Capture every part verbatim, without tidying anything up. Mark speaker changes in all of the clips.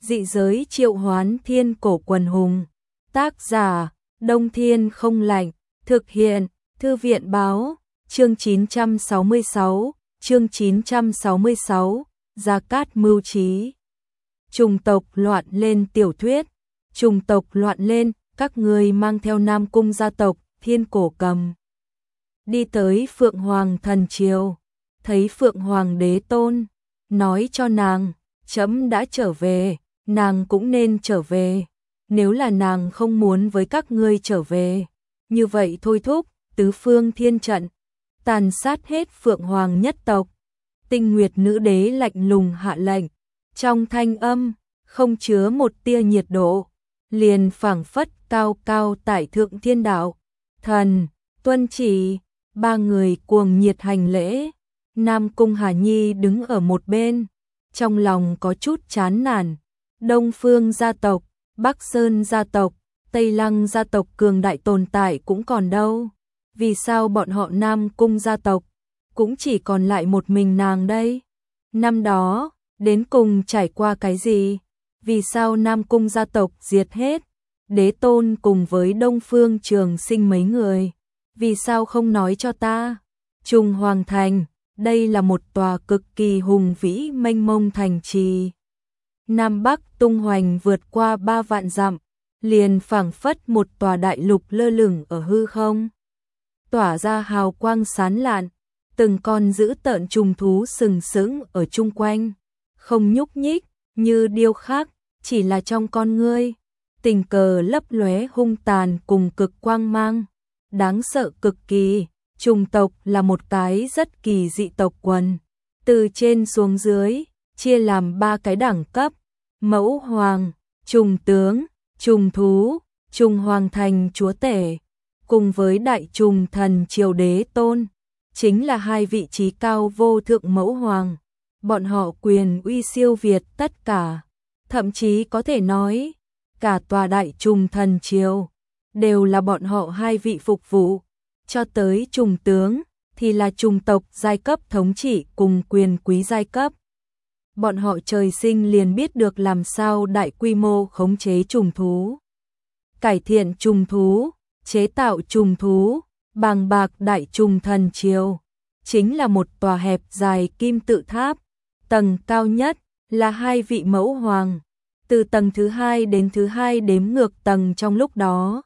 Speaker 1: Dị giới triệu hoán thiên cổ quần hùng. Tác giả, Đông Thiên không lạnh. Thực hiện, Thư viện báo. Chương chín trăm sáu mươi sáu, chương chín trăm sáu mươi sáu, Gia Cát mưu trí. Trùng tộc loạn lên tiểu thuyết. Trùng tộc loạn lên, các người mang theo Nam Cung gia tộc, Thiên Cổ Cầm. Đi tới Phượng Hoàng thần triều, thấy Phượng Hoàng đế tôn, nói cho nàng, trẫm đã trở về, nàng cũng nên trở về. Nếu là nàng không muốn với các ngươi trở về, như vậy thôi thúc, tứ phương thiên trận, tàn sát hết Phượng Hoàng nhất tộc. Tinh Nguyệt nữ đế lạnh lùng hạ lệnh, trong thanh âm, không chứa một tia nhiệt độ, liền phảng phất cao cao tại thượng thiên đạo. Thần, tuân chỉ, ba người cuồng nhiệt hành lễ. Nam Cung Hà Nhi đứng ở một bên, trong lòng có chút chán nản. Đông Phương gia tộc, Bắc Sơn gia tộc, Tây Lăng gia tộc cường đại tồn tại cũng còn đâu. Vì sao bọn họ Nam Cung gia tộc cũng chỉ còn lại một mình nàng đây? Năm đó, đến cùng trải qua cái gì? Vì sao Nam Cung gia tộc diệt hết? Đế tôn cùng với Đông Phương Trường Sinh mấy người, vì sao không nói cho ta? Trung Hoàng Thành, đây là một tòa cực kỳ hùng vĩ mênh mông thành trì. Nam Bắc tung hoành vượt qua ba vạn dặm, liền phảng phất một tòa đại lục lơ lửng ở hư không. Tỏa ra hào quang sáng lạn, từng con dữ tợn trùng thú sừng sững ở chung quanh, không nhúc nhích, như điêu khắc, chỉ là trong con ngươi, tình cờ lấp lóe hung tàn cùng cực quang mang, đáng sợ cực kỳ. Trùng tộc là một cái rất kỳ dị tộc quần, từ trên xuống dưới, chia làm ba cái đẳng cấp: mẫu hoàng, trùng tướng, trùng thú, trùng hoàng thành chúa tể, cùng với đại trùng thần triều đế tôn, chính là hai vị trí cao vô thượng mẫu hoàng. Bọn họ quyền uy siêu việt tất cả, thậm chí có thể nói, cả tòa đại trùng thần triều đều là bọn họ hai vị phục vụ. Cho tới trùng tướng thì là trùng tộc giai cấp thống trị cùng quyền quý giai cấp. Bọn họ trời sinh liền biết được làm sao đại quy mô khống chế trùng thú, cải thiện trùng thú, chế tạo trùng thú. Bàng bạc đại trùng thần triều chính là một tòa hẹp dài kim tự tháp, tầng cao nhất là hai vị mẫu hoàng, từ tầng thứ hai đến thứ hai đếm ngược tầng trong lúc đó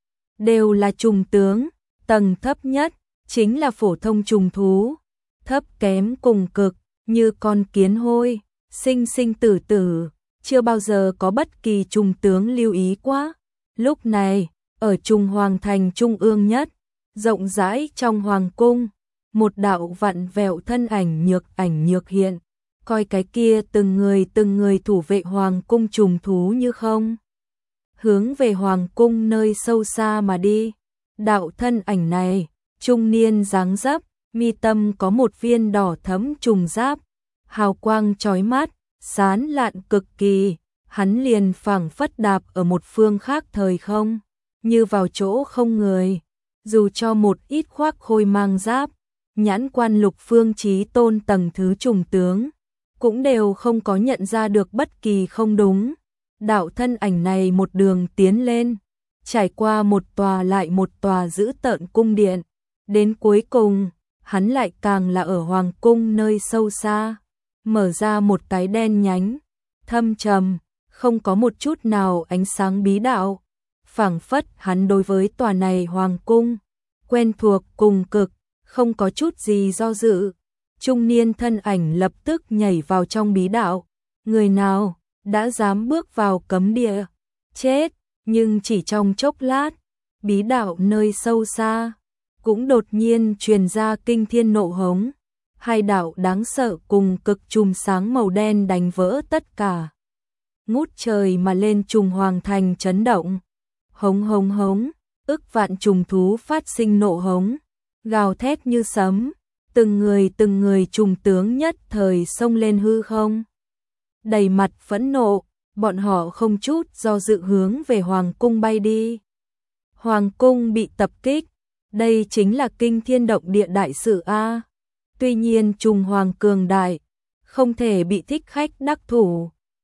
Speaker 1: đều là trùng tướng. Tầng thấp nhất chính là phổ thông trùng thú, thấp kém cùng cực, như con kiến hôi, sinh sinh tử tử, chưa bao giờ có bất kỳ trùng tướng lưu ý quá. Lúc này, ở Trung Hoàng thành trung ương nhất, rộng rãi trong hoàng cung, một đạo vặn vẹo thân ảnh nhược ảnh nhược hiện, coi cái kia từng người từng người thủ vệ hoàng cung trùng thú như không, hướng về hoàng cung nơi sâu xa mà đi. Đạo thân ảnh này, trung niên dáng dấp, mi tâm có một viên đỏ thẫm trùng giáp, hào quang chói mắt, sáng lạn cực kỳ, hắn liền phảng phất đạp ở một phương khác thời không, như vào chỗ không người. Dù cho một ít khoác khôi mang giáp, nhãn quan lục phương chí tôn tầng thứ trùng tướng, cũng đều không có nhận ra được bất kỳ không đúng. Đạo thân ảnh này một đường tiến lên, trải qua một tòa lại một tòa dữ tợn cung điện, đến cuối cùng, hắn lại càng là ở hoàng cung nơi sâu xa, mở ra một cái đen nhánh, thâm trầm, không có một chút nào ánh sáng bí đạo, phảng phất hắn đối với tòa này hoàng cung quen thuộc cùng cực, không có chút gì do dự. Trung niên thân ảnh lập tức nhảy vào trong bí đạo. Người nào đã dám bước vào cấm địa, chết. Nhưng chỉ trong chốc lát, bí đạo nơi sâu xa cũng đột nhiên truyền ra kinh thiên nộ hống. Hai đạo đáng sợ cùng cực chùm sáng màu đen đánh vỡ tất cả, ngút trời mà lên. Trùng Hoàng thành chấn động, hống hống hống, ức vạn trùng thú phát sinh nộ hống, gào thét như sấm, từng người từng người trùng tướng nhất thời xông lên hư không, đầy mặt phẫn nộ. Bọn họ không chút do dự hướng về hoàng cung bay đi. Hoàng cung bị tập kích, đây chính là kinh thiên động địa đại sự a. Tuy nhiên trùng hoàng cường đại, không thể bị thích khách đắc thủ,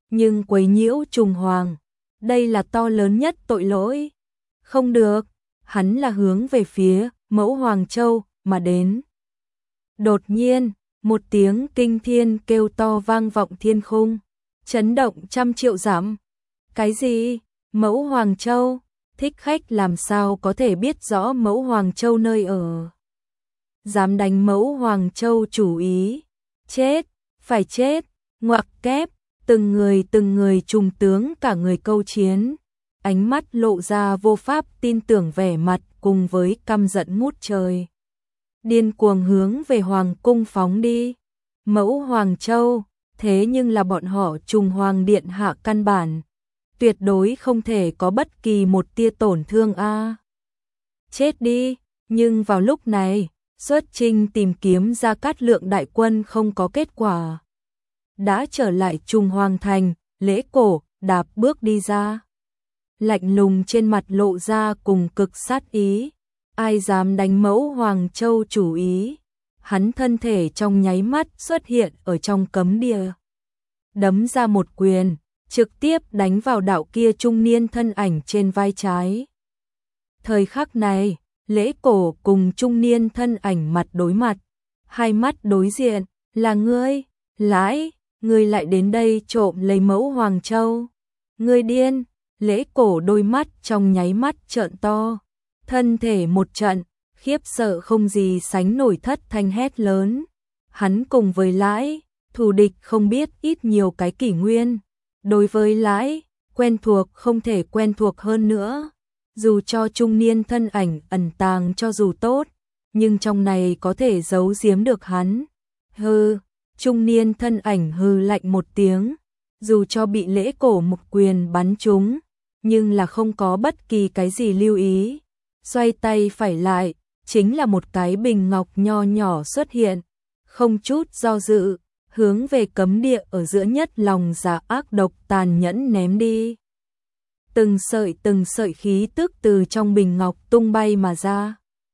Speaker 1: nhưng quấy nhiễu Trùng Hoàng, đây là to lớn nhất tội lỗi. Không được, hắn là hướng về phía Mẫu Hoàng Châu mà đến. Đột nhiên, một tiếng kinh thiên kêu to vang vọng thiên khung, chấn động trăm triệu dặm. Cái gì? Mẫu Hoàng Châu? Thích Khách làm sao có thể biết rõ Mẫu Hoàng Châu nơi ở? Dám đánh Mẫu Hoàng Châu chủ ý? Chết, phải chết, ngoặc kép, từng người từng người trùng tướng cả người câu chiến, ánh mắt lộ ra vô pháp tin tưởng vẻ mặt cùng với căm giận ngút trời. Điên cuồng hướng về Hoàng cung phóng đi. Mẫu Hoàng Châu, thế nhưng là bọn họ Trùng Hoàng Điện hạ căn bản, tuyệt đối không thể có bất kỳ một tia tổn thương a. À. Chết đi, nhưng vào lúc này, xuất chinh tìm kiếm Gia Cát Lượng đại quân không có kết quả. Đã trở lại Trùng Hoàng thành, Lễ Cổ đạp bước đi ra. Lạnh lùng trên mặt lộ ra cùng cực sát ý. Ai dám đánh Mẫu Hoàng Châu chủ ý? Hắn thân thể trong nháy mắt xuất hiện ở trong cấm địa. Đấm ra một quyền, trực tiếp đánh vào đạo kia trung niên thân ảnh trên vai trái. Thời khắc này, Lễ Cổ cùng trung niên thân ảnh mặt đối mặt, hai mắt đối diện, là ngươi, Lãi, ngươi lại đến đây trộm lấy Mẫu Hoàng Châu. Ngươi điên, Lễ Cổ đôi mắt trong nháy mắt trợn to, thân thể một trận, khiếp sợ không gì sánh nổi thất thanh hét lớn. Hắn cùng với Lãi, thù địch không biết ít nhiều cái kỷ nguyên. Đối với Lãi, quen thuộc không thể quen thuộc hơn nữa. Dù cho trung niên thân ảnh ẩn tàng cho dù tốt, nhưng trong này có thể giấu giếm được hắn. Hừ, trung niên thân ảnh hừ lạnh một tiếng, dù cho bị Lễ Cổ một quyền bắn trúng, nhưng là không có bất kỳ cái gì lưu ý. Xoay tay phải lại, chính là một cái bình ngọc nho nhỏ xuất hiện, không chút do dự, hướng về cấm địa ở giữa nhất lòng dạ ác độc tàn nhẫn ném đi. Từng sợi từng sợi khí tức từ trong bình ngọc tung bay mà ra.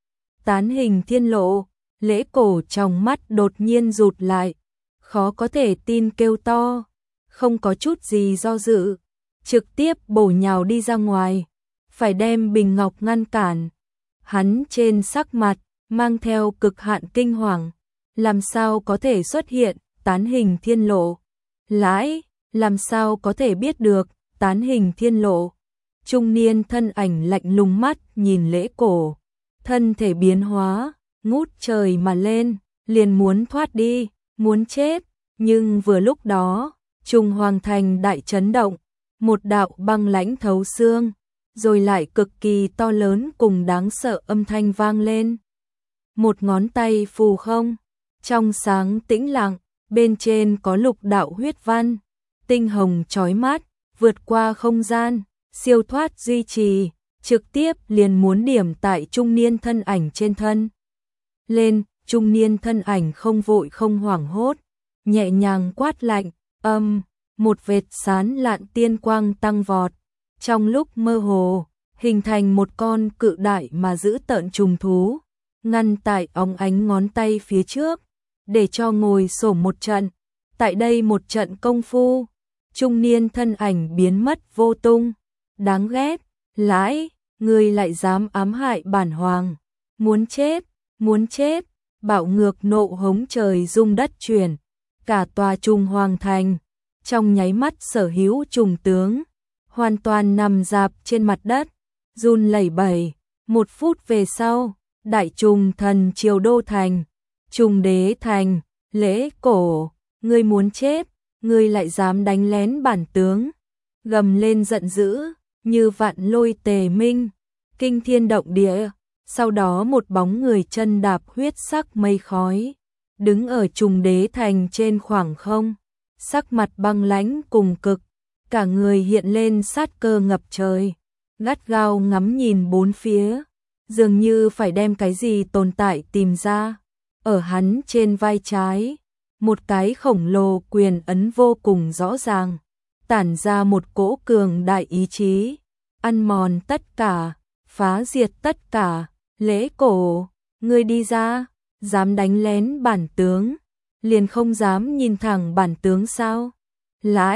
Speaker 1: Tán hình thiên lộ, Lễ Cổ trong mắt đột nhiên rụt lại, khó có thể tin kêu to, không có chút gì do dự, trực tiếp bổ nhào đi ra ngoài, phải đem bình ngọc ngăn cản. Hắn trên sắc mặt mang theo cực hạn kinh hoàng, làm sao có thể xuất hiện tán hình thiên lộ? Lãi, làm sao có thể biết được tán hình thiên lộ? Trung niên thân ảnh lạnh lùng mắt nhìn Lễ Cổ, thân thể biến hóa, ngút trời mà lên, liền muốn thoát đi, muốn chết, nhưng vừa lúc đó, Trùng Hoàng thành đại chấn động, một đạo băng lãnh thấu xương, rồi lại cực kỳ to lớn cùng đáng sợ âm thanh vang lên. Một ngón tay phù không, trong sáng tĩnh lặng, bên trên có lục đạo huyết văn, tinh hồng chói mắt, vượt qua không gian, siêu thoát duy trì, trực tiếp liền muốn điểm tại trung niên thân ảnh trên thân. Lên, trung niên thân ảnh không vội không hoảng hốt, nhẹ nhàng quát lạnh, âm, một vệt sán lạn tiên quang tăng vọt. Trong lúc mơ hồ, hình thành một con cự đại mà giữ tợn trùng thú, ngăn tại óng ánh ngón tay phía trước, để cho ngồi xổm một trận. Tại đây một trận công phu, trung niên thân ảnh biến mất vô tung. Đáng ghét, Lãi, ngươi lại dám ám hại bản hoàng. Muốn chết, muốn chết, bạo ngược nộ hống trời rung đất chuyển. Cả tòa Trùng Hoàng thành, trong nháy mắt sở hữu trùng tướng, hoàn toàn nằm dạp trên mặt đất, run lẩy bẩy. Một phút về sau, đại trùng thần triều đô thành, Trùng Đế thành, Lễ Cổ, ngươi muốn chết, ngươi lại dám đánh lén bản tướng. Gầm lên giận dữ, như vạn lôi tề minh, kinh thiên động địa. Sau đó một bóng người chân đạp huyết sắc mây khói, đứng ở Trùng Đế thành trên khoảng không, sắc mặt băng lãnh cùng cực, cả người hiện lên sát cơ ngập trời, gắt gao ngắm nhìn bốn phía, dường như phải đem cái gì tồn tại tìm ra. Ở hắn trên vai trái, một cái khổng lồ quyền ấn vô cùng rõ ràng, tản ra một cỗ cường đại ý chí, ăn mòn tất cả, phá diệt tất cả. Lễ Cổ, ngươi đi ra, dám đánh lén bản tướng, liền không dám nhìn thẳng bản tướng sao? Lãi,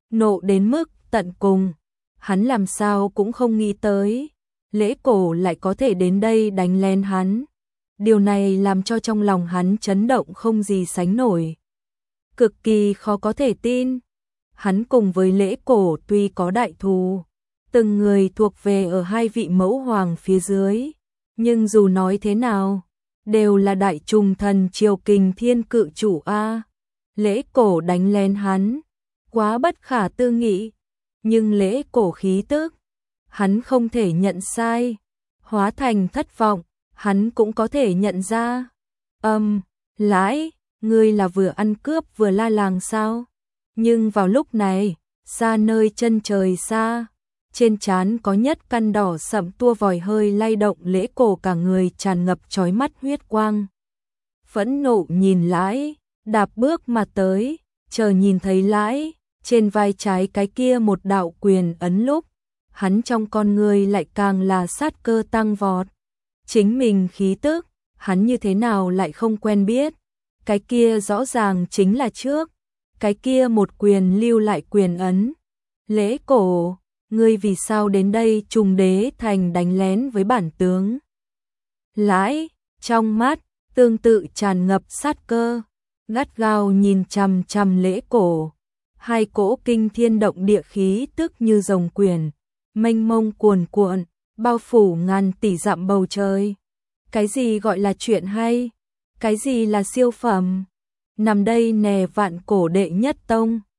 Speaker 1: nộ đến mức tận cùng. Hắn làm sao cũng không nghĩ tới, Lễ Cổ lại có thể đến đây đánh lén hắn. Điều này làm cho trong lòng hắn chấn động không gì sánh nổi. Cực kỳ khó có thể tin. Hắn cùng với Lễ Cổ tuy có đại thù, từng người thuộc về ở hai vị mẫu hoàng phía dưới, nhưng dù nói thế nào, đều là đại trùng thần triều kình thiên cự chủ a. Lễ Cổ đánh lén hắn, quá bất khả tư nghị, nhưng Lễ Cổ khí tức, hắn không thể nhận sai, hóa thành thất vọng, hắn cũng có thể nhận ra. Âm, um, Lãi, ngươi là vừa ăn cướp vừa la làng sao? Nhưng vào lúc này, xa nơi chân trời xa, trên trán có nhất căn đỏ sậm tua vòi hơi lay động, Lễ Cổ cả người tràn ngập chói mắt huyết quang. Phẫn nộ nhìn Lãi, đạp bước mà tới, chờ nhìn thấy Lãi, trên vai trái cái kia một đạo quyền ấn lúc, hắn trong con người lại càng là sát cơ tăng vọt. Chính mình khí tức, hắn như thế nào lại không quen biết, cái kia rõ ràng chính là trước, cái kia một quyền lưu lại quyền ấn. Lễ Cổ, ngươi vì sao đến đây Trùng Đế thành đánh lén với bản tướng? Lãi, trong mắt, tương tự tràn ngập sát cơ, gắt gao nhìn chằm chằm Lễ Cổ. Hai cỗ kinh thiên động địa khí tức như rồng quyển, mênh mông cuồn cuộn, bao phủ ngàn tỷ dặm bầu trời. Cái gì gọi là chuyện hay? Cái gì là siêu phẩm? Nằm đây nè vạn cổ đệ nhất tông.